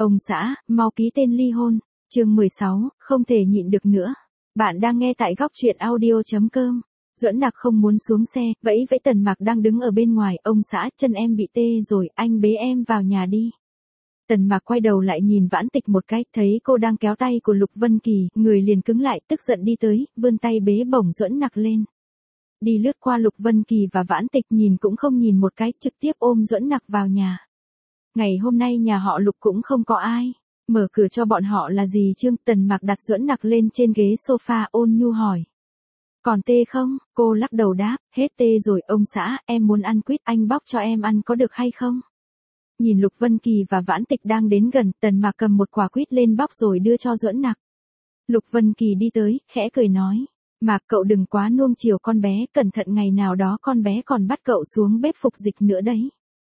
Ông xã, mau ký tên ly hôn. Chương 16, không thể nhịn được nữa. Bạn đang nghe tại góc truyện audio.com. Duẫn Nặc không muốn xuống xe, vẫy vẫy Tần Mạc đang đứng ở bên ngoài. Ông xã, chân em bị tê rồi, anh bế em vào nhà đi. Tần Mạc quay đầu lại nhìn Vãn Tịch một cái, thấy cô đang kéo tay của Lục Vân Kỳ, người liền cứng lại, tức giận đi tới, vươn tay bế bổng Duẫn Nặc lên. Đi lướt qua Lục Vân Kỳ và Vãn Tịch, nhìn cũng không nhìn một cái, trực tiếp ôm Duẫn Nặc vào nhà. Ngày hôm nay nhà họ Lục cũng không có ai. Mở cửa cho bọn họ là gì Trương? Tần Mạc đặt Duẫn Nặc lên trên ghế sofa, ôn nhu hỏi. Còn tê không? Cô lắc đầu đáp, hết tê rồi ông xã, em muốn ăn quýt, anh bóc cho em ăn có được hay không? Nhìn Lục Vân Kỳ và Vãn Tịch đang đến gần, Tần Mạc cầm một quả quýt lên bóc rồi đưa cho Duẫn Nặc. Lục Vân Kỳ đi tới, khẽ cười nói. Mạc, cậu đừng quá nuông chiều con bé, cẩn thận ngày nào đó con bé còn bắt cậu xuống bếp phục dịch nữa đấy.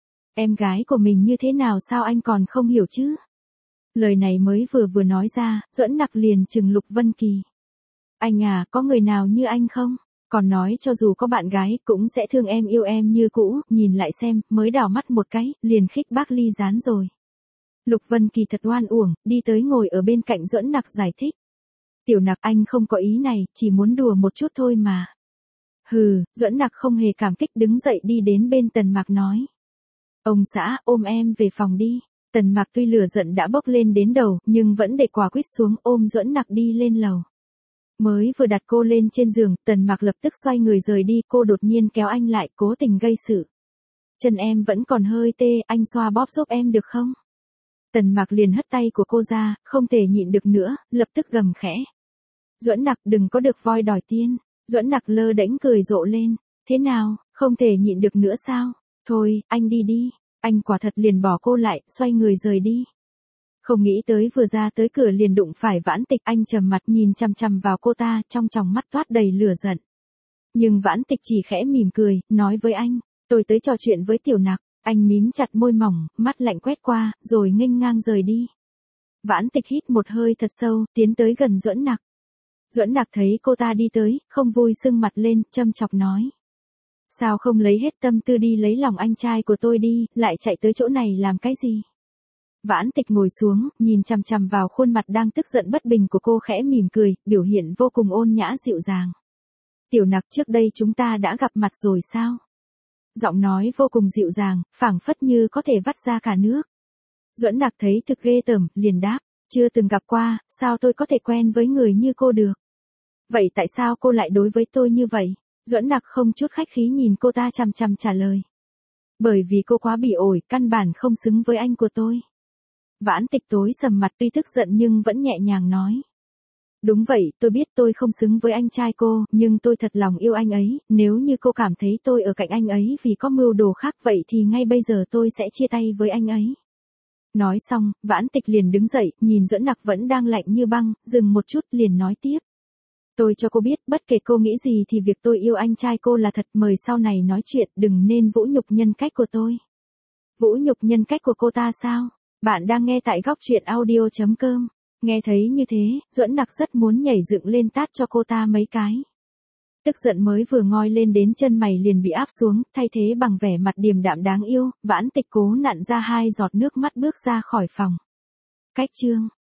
Em gái của mình như thế nào sao anh còn không hiểu chứ? Lời này mới vừa nói ra, Duẫn Nặc liền chừng Lục Vân Kỳ. Anh à, có người nào như anh không? Còn nói cho dù có bạn gái cũng sẽ thương em yêu em như cũ, nhìn lại xem, mới đảo mắt một cái, liền khích bác ly gián rồi. Lục Vân Kỳ thật oan uổng, đi tới ngồi ở bên cạnh Duẫn Nặc giải thích. Tiểu Nặc, anh không có ý này, chỉ muốn đùa một chút thôi mà. Hừ, Duẫn Nặc không hề cảm kích đứng dậy đi đến bên Tần Mạc nói. Ông xã, ôm em về phòng đi. Tần Mạc tuy lửa giận đã bốc lên đến đầu, nhưng vẫn để quả quýt xuống, ôm Duẫn Nặc đi lên lầu. Mới vừa đặt cô lên trên giường, Tần Mạc lập tức xoay người rời đi, cô đột nhiên kéo anh lại, cố tình gây sự. Chân em vẫn còn hơi tê, anh xoa bóp giúp em được không? Tần Mạc liền hất tay của cô ra, không thể nhịn được nữa, lập tức gầm khẽ. Duẫn Nặc, đừng có được voi đòi tiên. Duẫn Nặc lơ đễnh cười rộ lên. Thế nào, không thể nhịn được nữa sao? Thôi, anh đi đi. Anh quả thật liền bỏ cô lại, xoay người rời đi. Không nghĩ tới vừa ra tới cửa liền đụng phải Vãn Tịch, anh trầm mặt nhìn chằm chằm vào cô ta, trong tròng mắt toát đầy lửa giận. Nhưng Vãn Tịch chỉ khẽ mỉm cười, nói với anh, tôi tới trò chuyện với Tiểu Nặc. Anh mím chặt môi mỏng, mắt lạnh quét qua, rồi nghênh ngang rời đi. Vãn Tịch hít một hơi thật sâu, tiến tới gần Duẫn Nặc. Duẫn Nặc thấy cô ta đi tới, không vui sưng mặt lên, châm chọc nói. Sao không lấy hết tâm tư đi lấy lòng anh trai của tôi đi, lại chạy tới chỗ này làm cái gì? Vãn Tịch ngồi xuống, nhìn chằm chằm vào khuôn mặt đang tức giận bất bình của cô, khẽ mỉm cười, biểu hiện vô cùng ôn nhã dịu dàng. Tiểu Nặc, trước đây chúng ta đã gặp mặt rồi sao? Giọng nói vô cùng dịu dàng, phảng phất như có thể vắt ra cả nước. Duẫn Nặc thấy thực ghê tởm, liền đáp, chưa từng gặp qua, sao tôi có thể quen với người như cô được? Vậy tại sao cô lại đối với tôi như vậy? Duẫn Nặc không chút khách khí nhìn cô ta chằm chằm trả lời. Bởi vì cô quá bị ổi, căn bản không xứng với anh của tôi. Vãn Tịch tối sầm mặt, tuy tức giận nhưng vẫn nhẹ nhàng nói. Đúng vậy, tôi biết tôi không xứng với anh trai cô, nhưng tôi thật lòng yêu anh ấy, nếu như cô cảm thấy tôi ở cạnh anh ấy vì có mưu đồ khác vậy thì ngay bây giờ tôi sẽ chia tay với anh ấy. Nói xong, Vãn Tịch liền đứng dậy, nhìn Duẫn Nặc vẫn đang lạnh như băng, dừng một chút liền nói tiếp. Tôi cho cô biết, bất kể cô nghĩ gì thì việc tôi yêu anh trai cô là thật, mời sau này nói chuyện, đừng nên vũ nhục nhân cách của tôi. Vũ nhục nhân cách của cô ta sao? Bạn đang nghe tại góc truyện audio.com. Nghe thấy như thế, Duẫn Nặc rất muốn nhảy dựng lên tát cho cô ta mấy cái. Tức giận mới vừa ngoi lên đến chân mày liền bị áp xuống, thay thế bằng vẻ mặt điềm đạm đáng yêu, Vãn Tịch cố nặn ra 2 giọt nước mắt bước ra khỏi phòng. Cách chương